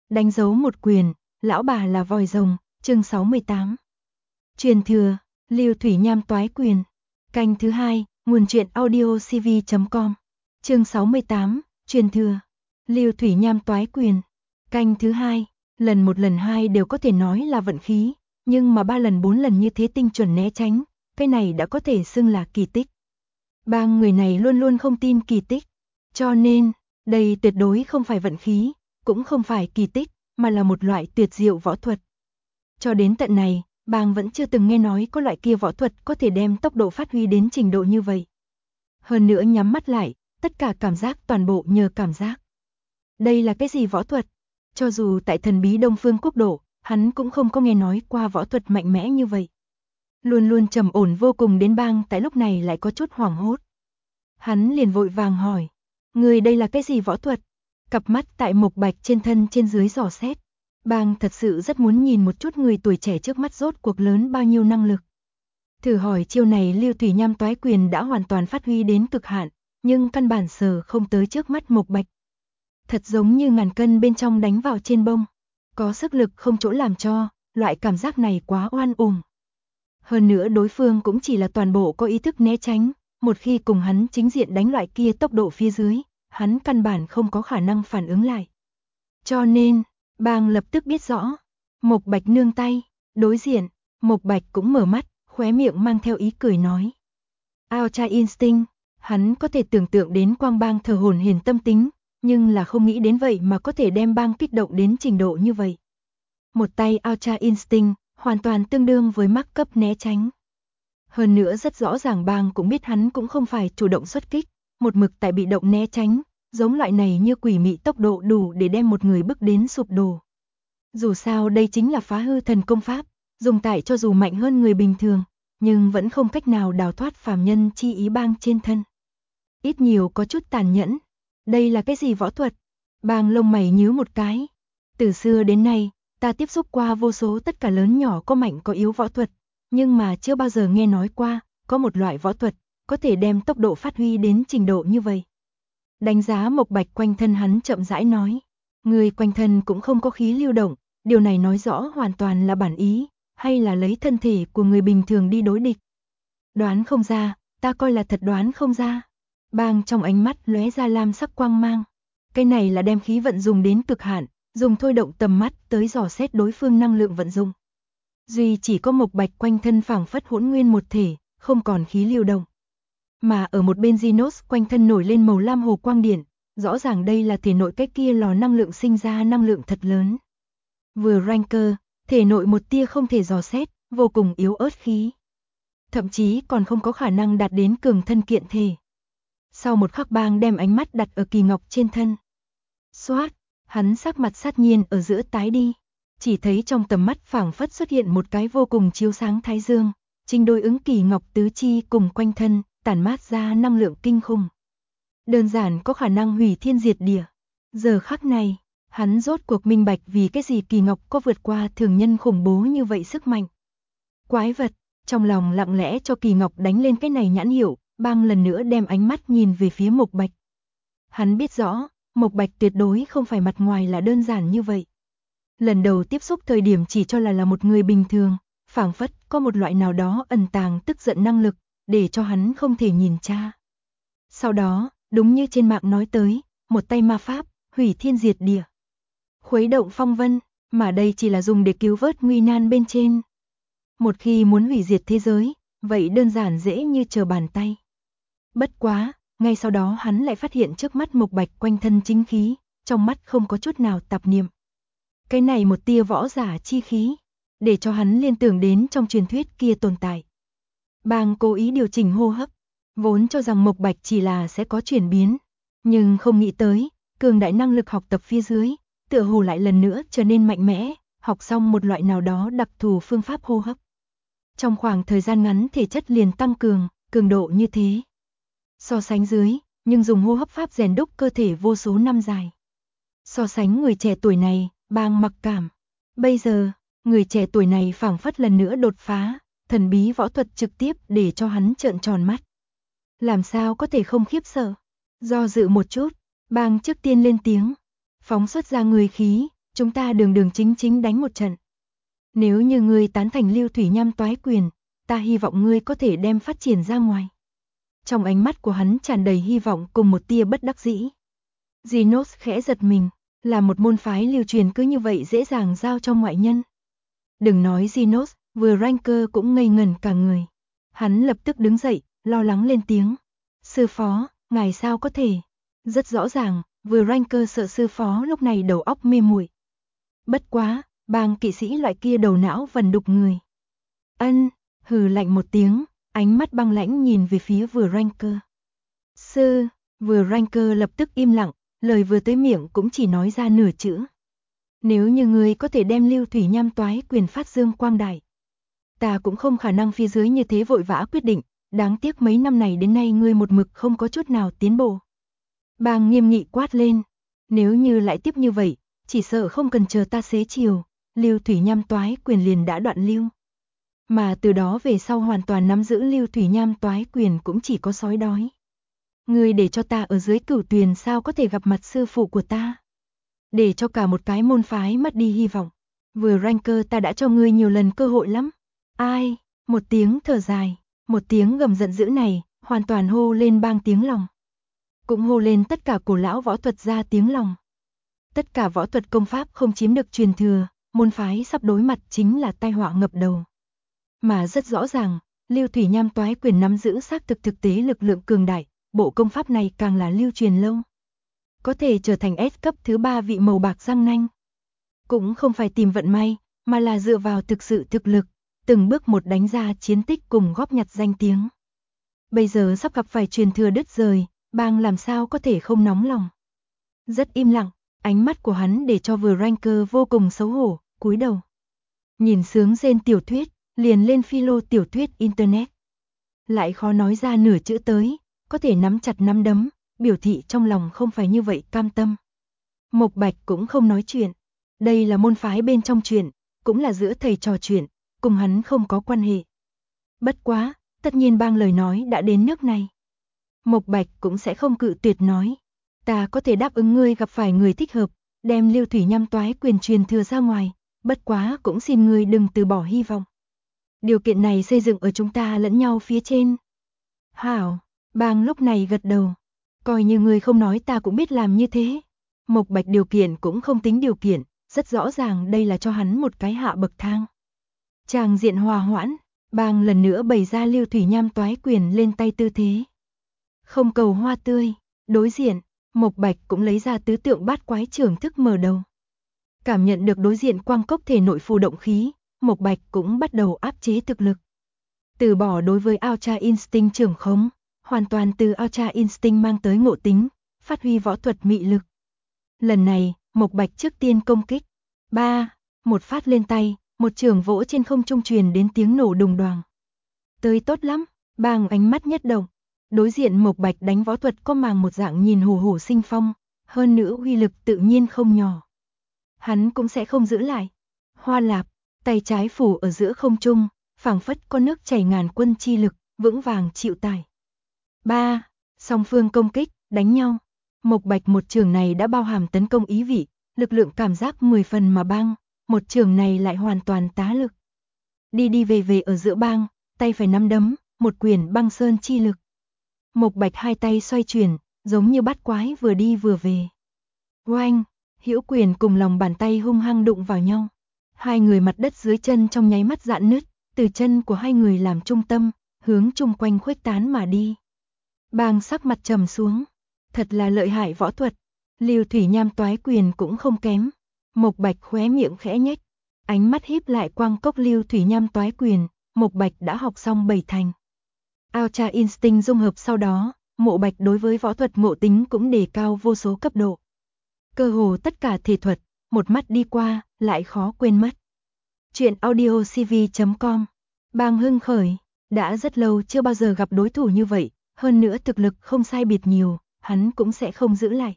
Đánh dấu một quyền, lão bà là vòi rồng, chương 68. Truyền thừa, Lưu Thủy Nham toái quyền. Canh thứ 2, nguồn truyện audiocv.com. Chương 68, truyền thừa, Lưu Thủy Nham toái quyền. Canh thứ 2, lần 1 lần 2 đều có thể nói là vận khí, nhưng mà 3 lần 4 lần như thế tinh chuẩn né tránh, cái này đã có thể xưng là kỳ tích. Ba người này luôn luôn không tin kỳ tích, cho nên, đây tuyệt đối không phải vận khí, cũng không phải kỳ tích, mà là một loại tuyệt diệu võ thuật. Cho đến tận này, Bang vẫn chưa từng nghe nói có loại kia võ thuật có thể đem tốc độ phát huy đến trình độ như vậy. Hơn nữa nhắm mắt lại, tất cả cảm giác toàn bộ nhờ cảm giác. Đây là cái gì võ thuật? Cho dù tại thần bí Đông Phương Quốc độ, hắn cũng không có nghe nói qua võ thuật mạnh mẽ như vậy. Luôn luôn trầm ổn vô cùng đến Bang tại lúc này lại có chút hoảng hốt. Hắn liền vội vàng hỏi, người đây là cái gì võ thuật? Cặp mắt tại Mộc Bạch trên thân trên dưới dò xét. Bang thật sự rất muốn nhìn một chút người tuổi trẻ trước mắt rốt cuộc lớn bao nhiêu năng lực. Thử hỏi chiêu này Lưu Thủy Nham toái quyền đã hoàn toàn phát huy đến cực hạn, nhưng căn bản sờ không tới trước mắt Mộc Bạch. Thật giống như ngàn cân bên trong đánh vào trên bông, có sức lực không chỗ làm cho, loại cảm giác này quá oan uổng. Hơn nữa đối phương cũng chỉ là toàn bộ có ý thức né tránh, một khi cùng hắn chính diện đánh loại kia tốc độ phía dưới, hắn căn bản không có khả năng phản ứng lại. Cho nên, Bang lập tức biết rõ, Mộc Bạch nương tay, đối diện, Mộc Bạch cũng mở mắt, khóe miệng mang theo ý cười nói. Ultra Instinct, hắn có thể tưởng tượng đến Quang Bang thờ hổn hển tâm tính, nhưng là không nghĩ đến vậy mà có thể đem Bang kích động đến trình độ như vậy. Một tay Ultra Instinct, hoàn toàn tương đương với mắc cấp né tránh. Hơn nữa rất rõ ràng Bang cũng biết hắn cũng không phải chủ động xuất kích, một mực tại bị động né tránh, giống loại này như quỷ mị tốc độ đủ để đem một người bức đến sụp đổ. Dù sao đây chính là phá hư thần công pháp, dùng tại cho dù mạnh hơn người bình thường, nhưng vẫn không cách nào đào thoát phàm nhân chi ý Bang trên thân. Ít nhiều có chút tàn nhẫn. Đây là cái gì võ thuật? Bang lông mày nhíu một cái. Từ xưa đến nay, ta tiếp xúc qua vô số tất cả lớn nhỏ có mạnh có yếu võ thuật, nhưng mà chưa bao giờ nghe nói qua, có một loại võ thuật, có thể đem tốc độ phát huy đến trình độ như vậy. Đánh giá Mộc Bạch quanh thân hắn chậm rãi nói, người quanh thân cũng không có khí lưu động, điều này nói rõ hoàn toàn là bản ý, hay là lấy thân thể của người bình thường đi đối địch. Đoán không ra, ta coi là thật đoán không ra. Bang trong ánh mắt lóe ra lam sắc quang mang. Cái này là đem khí vận dùng đến cực hạn, dùng thôi động tầm mắt tới dò xét đối phương năng lượng vận dụng. Duy chỉ có Mộc Bạch quanh thân phảng phất hỗn nguyên một thể, không còn khí lưu động. Mà ở một bên Genos quanh thân nổi lên màu lam hồ quang điện, rõ ràng đây là thể nội cái kia lò năng lượng sinh ra năng lượng thật lớn. Vừa ranker, thể nội một tia không thể dò xét, vô cùng yếu ớt khí. Thậm chí còn không có khả năng đạt đến cường thân kiện thể. Sau một khắc Bang đem ánh mắt đặt ở Kỳ Ngọc trên thân. Xoát, hắn sắc mặt sát nhiên ở giữa tái đi. Chỉ thấy trong tầm mắt phảng phất xuất hiện một cái vô cùng chiếu sáng thái dương, trình đối ứng Kỳ Ngọc tứ chi cùng quanh thân, tản mát ra năng lượng kinh khủng. Đơn giản có khả năng hủy thiên diệt địa. Giờ khắc này, hắn rốt cuộc minh bạch vì cái gì Kỳ Ngọc có vượt qua thường nhân khủng bố như vậy sức mạnh. Quái vật, trong lòng lặng lẽ cho Kỳ Ngọc đánh lên cái này nhãn hiệu, Bang lần nữa đem ánh mắt nhìn về phía Mộc Bạch. Hắn biết rõ, Mộc Bạch tuyệt đối không phải mặt ngoài là đơn giản như vậy. Lần đầu tiếp xúc thời điểm chỉ cho là một người bình thường, phảng phất có một loại nào đó ẩn tàng tức giận năng lực, để cho hắn không thể nhìn tra. Sau đó, đúng như trên mạng nói tới, một tay ma pháp, hủy thiên diệt địa. Khuấy động phong vân, mà đây chỉ là dùng để cứu vớt nguy nan bên trên. Một khi muốn hủy diệt thế giới, vậy đơn giản dễ như trở bàn tay. Bất quá, ngay sau đó hắn lại phát hiện trước mắt Mộc Bạch quanh thân chính khí, trong mắt không có chút nào tạp niệm. Cái này một tia võ giả chi khí, để cho hắn liên tưởng đến trong truyền thuyết kia tồn tại. Bang cố ý điều chỉnh hô hấp, vốn cho rằng Mộc Bạch chỉ là sẽ có chuyển biến, nhưng không nghĩ tới, cường đại năng lực học tập phía dưới, tựa hồ lại lần nữa trở nên mạnh mẽ, học xong một loại nào đó đặc thù phương pháp hô hấp. Trong khoảng thời gian ngắn thể chất liền tăng cường, cường độ như thế. So sánh dưới, nhưng dùng hô hấp pháp rèn đúc cơ thể vô số năm dài. So sánh người trẻ tuổi này, Bang mặc cảm. Bây giờ, người trẻ tuổi này phảng phất lần nữa đột phá, thần bí võ thuật trực tiếp để cho hắn trợn tròn mắt. Làm sao có thể không khiếp sợ? Do dự một chút, Bang trước tiên lên tiếng, phóng xuất ra người khí, chúng ta đường đường chính chính đánh một trận. Nếu như ngươi tán thành Lưu Thủy Nham toái quyền, ta hy vọng ngươi có thể đem phát triển ra ngoài. Trong ánh mắt của hắn tràn đầy hy vọng cùng một tia bất đắc dĩ. Genos khẽ giật mình, là một môn phái lưu truyền cứ như vậy dễ dàng giao cho ngoại nhân. Đừng nói Genos, vừa Ranker cũng ngây ngẩn cả người. Hắn lập tức đứng dậy, lo lắng lên tiếng. Sư phó, ngài sao có thể? Rất rõ ràng, vừa Ranker sợ sư phó lúc này đầu óc mê muội. Bất quá, bang kỵ sĩ loại kia đầu não vần đục người. Ân, hừ lạnh một tiếng, ánh mắt băng lãnh nhìn về phía vừa Ranker. Sư, vừa Ranker lập tức im lặng, lời vừa tới miệng cũng chỉ nói ra nửa chữ. Nếu như ngươi có thể đem Lưu Thủy Nham toái quyền phát dương quang đại, ta cũng không khả năng phía dưới như thế vội vã quyết định, đáng tiếc mấy năm này đến nay ngươi một mực không có chút nào tiến bộ. Bang nghiêm nghị quát lên, nếu như lại tiếp như vậy, chỉ sợ không cần chờ ta xế chiều, Lưu Thủy Nham toái quyền liền đã đoạn lưu. Mà từ đó về sau hoàn toàn nắm giữ Lưu Thủy Nham toái quyền cũng chỉ có sói đói. Ngươi để cho ta ở dưới Cửu Tuyền sao có thể gặp mặt sư phụ của ta? Để cho cả một cái môn phái mất đi hy vọng. Vừa Ranker ta đã cho ngươi nhiều lần cơ hội lắm. Ai? Một tiếng thở dài, một tiếng gầm giận dữ này, hoàn toàn hô lên bang tiếng lòng. Cũng hô lên tất cả cổ lão võ thuật ra tiếng lòng. Tất cả võ thuật công pháp không chiếm được truyền thừa, môn phái sắp đối mặt chính là tai họa ngập đầu. Mà rất rõ ràng, Lưu Thủy Nham toái quyền nắm giữ xác thực tế lực lượng cường đại, bộ công pháp này càng là lưu truyền lâu. Có thể trở thành S cấp thứ 3 vị màu bạc răng nanh. Cũng không phải tìm vận may, mà là dựa vào thực sự thực lực, từng bước một đánh ra chiến tích cùng góp nhặt danh tiếng. Bây giờ sắp gặp phải truyền thừa đứt rời, bang làm sao có thể không nóng lòng. Rất im lặng, ánh mắt của hắn để cho vừa Ranker vô cùng xấu hổ, cúi đầu. Nhìn sướng rên tiểu thuyết, liền lên philo tiểu thuyết internet. Lại khó nói ra nửa chữ tới, có thể nắm chặt nắm đấm, biểu thị trong lòng không phải như vậy cam tâm. Mộc Bạch cũng không nói chuyện. Đây là môn phái bên trong chuyện, cũng là giữa thầy trò chuyện, cùng hắn không có quan hệ. Bất quá, tất nhiên bang lời nói đã đến nước này. Mộc Bạch cũng sẽ không cự tuyệt nói. Ta có thể đáp ứng ngươi gặp phải người thích hợp, đem Lưu Thủy Nham toái quyền truyền thừa ra ngoài, bất quá cũng xin ngươi đừng từ bỏ hy vọng. Điều kiện này xây dựng ở chúng ta lẫn nhau phía trên. Hảo, bang lúc này gật đầu. Coi như ngươi không nói ta cũng biết làm như thế. Mộc Bạch điều kiện cũng không tính điều kiện, rất rõ ràng đây là cho hắn một cái hạ bậc thang. Tràng diện hòa hoãn, bang lần nữa bày ra Lưu Thủy Nham toái quyền lên tay tư thế. Không cầu hoa tươi, đối diện, Mộc Bạch cũng lấy ra tứ tượng bát quái trưởng thức mở đầu. Cảm nhận được đối diện quang cốc thể nội phù động khí, Mộc Bạch cũng bắt đầu áp chế thực lực. Từ bỏ đối với Ultra Instinct trưởng khống, hoàn toàn từ Ultra Instinct mang tới ngộ tính, phát huy võ thuật mị lực. Lần này, Mộc Bạch trước tiên công kích. Một phát lên tay, một trường vỗ trên không trung truyền đến tiếng nổ đùng đoàng. Tới tốt lắm, bang ánh mắt nhất động. Đối diện Mộc Bạch đánh võ thuật có màng một dạng nhìn hổ hổ sinh phong, hơn nữa uy lực tự nhiên không nhỏ. Hắn cũng sẽ không giữ lại. Hoa lạp, tay trái phủ ở giữa không trung, phảng phất có nước chảy ngàn quân chi lực, vững vàng chịu tải. Song phương công kích, đánh nhau. Mộc Bạch một trường này đã bao hàm tấn công ý vị, lực lượng cảm giác 10 phần mà bang, một trường này lại hoàn toàn tá lực. Đi về ở giữa bang, tay phải nắm đấm, một quyền băng sơn chi lực. Mộc Bạch hai tay xoay chuyển, giống như bát quái vừa đi vừa về. Oanh, hữu quyền cùng lòng bàn tay hung hăng đụng vào nhau. Hai người mặt đất dưới chân trong nháy mắt rạn nứt, từ chân của hai người làm trung tâm, hướng chung quanh khuếch tán mà đi. Bang sắc mặt trầm xuống, thật là lợi hại võ thuật. Lưu Thủy Nham toái quyền cũng không kém. Mộc Bạch khóe miệng khẽ nhếch, ánh mắt híp lại quang cốc Lưu Thủy Nham toái quyền, Mộc Bạch đã học xong 7 thành. Ultra Instinct dung hợp sau đó, Mộ Bạch đối với võ thuật ngộ tính cũng đề cao vô số cấp độ. Cơ hồ tất cả thể thuật, một mắt đi qua, lại khó quên mất. Chuyện audiocv.com. Bang hưng khởi, đã rất lâu chưa bao giờ gặp đối thủ như vậy, hơn nữa thực lực không sai biệt nhiều, hắn cũng sẽ không giữ lại.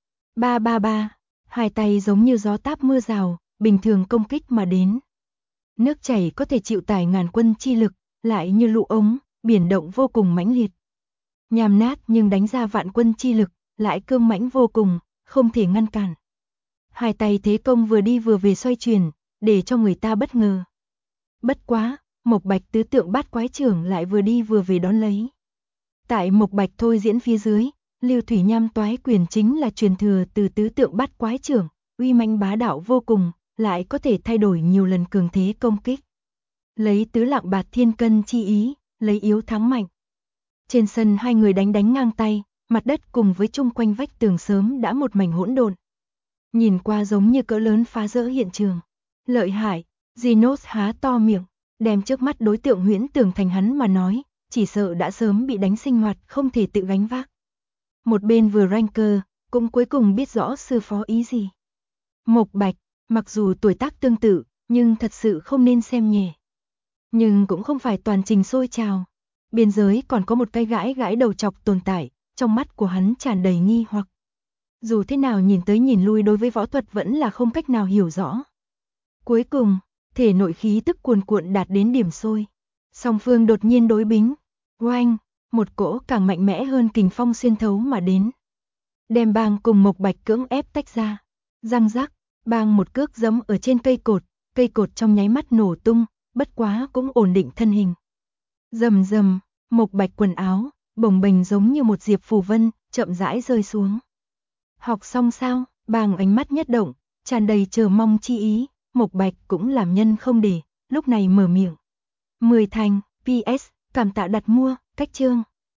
Hai tay giống như gió táp mưa rào, bình thường công kích mà đến. Nước chảy có thể chịu tải ngàn quân chi lực, lại như lũ ống, biển động vô cùng mãnh liệt. Nhàm nát nhưng đánh ra vạn quân chi lực, lại cương mãnh vô cùng, không thể ngăn cản. Hai tay thế công vừa đi vừa về xoay chuyển, để cho người ta bất ngờ. Bất quá, Mộc Bạch tứ tượng bát quái trưởng lại vừa đi vừa về đón lấy. Tại Mộc Bạch thôi diễn phía dưới, Lưu Thủy Nham toái quyền chính là truyền thừa từ tứ tượng bát quái trưởng, uy mãnh bá đạo vô cùng, lại có thể thay đổi nhiều lần cường thế công kích. Lấy tứ lạng bạt thiên cân chi ý, lấy yếu thắng mạnh. Trên sân hai người đánh ngang tay, mặt đất cùng với chung quanh vách tường sớm đã một mảnh hỗn độn. Nhìn qua giống như cỡ lớn phá rỡ hiện trường. Lợi hại, Genos há to miệng, đem trước mắt đối tượng huyễn tưởng thành hắn mà nói, chỉ sợ đã sớm bị đánh sinh hoạt không thể tự gánh vác. Một bên vừa ranker, cũng cuối cùng biết rõ sư phó ý gì. Mộc Bạch, mặc dù tuổi tác tương tự, nhưng thật sự không nên xem nhẹ. Nhưng cũng không phải toàn trình sôi trào. Biên giới còn có một cái gãi đầu chọc tồn tại, trong mắt của hắn tràn đầy nghi hoặc. Dù thế nào nhìn tới nhìn lui đối với võ thuật vẫn là không cách nào hiểu rõ. Cuối cùng, thể nội khí tức cuồn cuộn đạt đến điểm sôi. Song phương đột nhiên đối bính. Oanh, một cỗ càng mạnh mẽ hơn kình phong xuyên thấu mà đến. Đem Bang cùng Mộc Bạch cưỡng ép tách ra. Răng rắc, Bang một cước giẫm ở trên cây cột trong nháy mắt nổ tung, bất quá cũng ổn định thân hình. Rầm rầm, Mộc Bạch quần áo, bồng bềnh giống như một diệp phù vân, chậm rãi rơi xuống. Học xong sao? Bang ánh mắt nhất động, tràn đầy chờ mong chi ý, Mộc Bạch cũng làm nhân không để, lúc này mở miệng. 10 thành, PS, cảm tạ đặt mua, cách chương.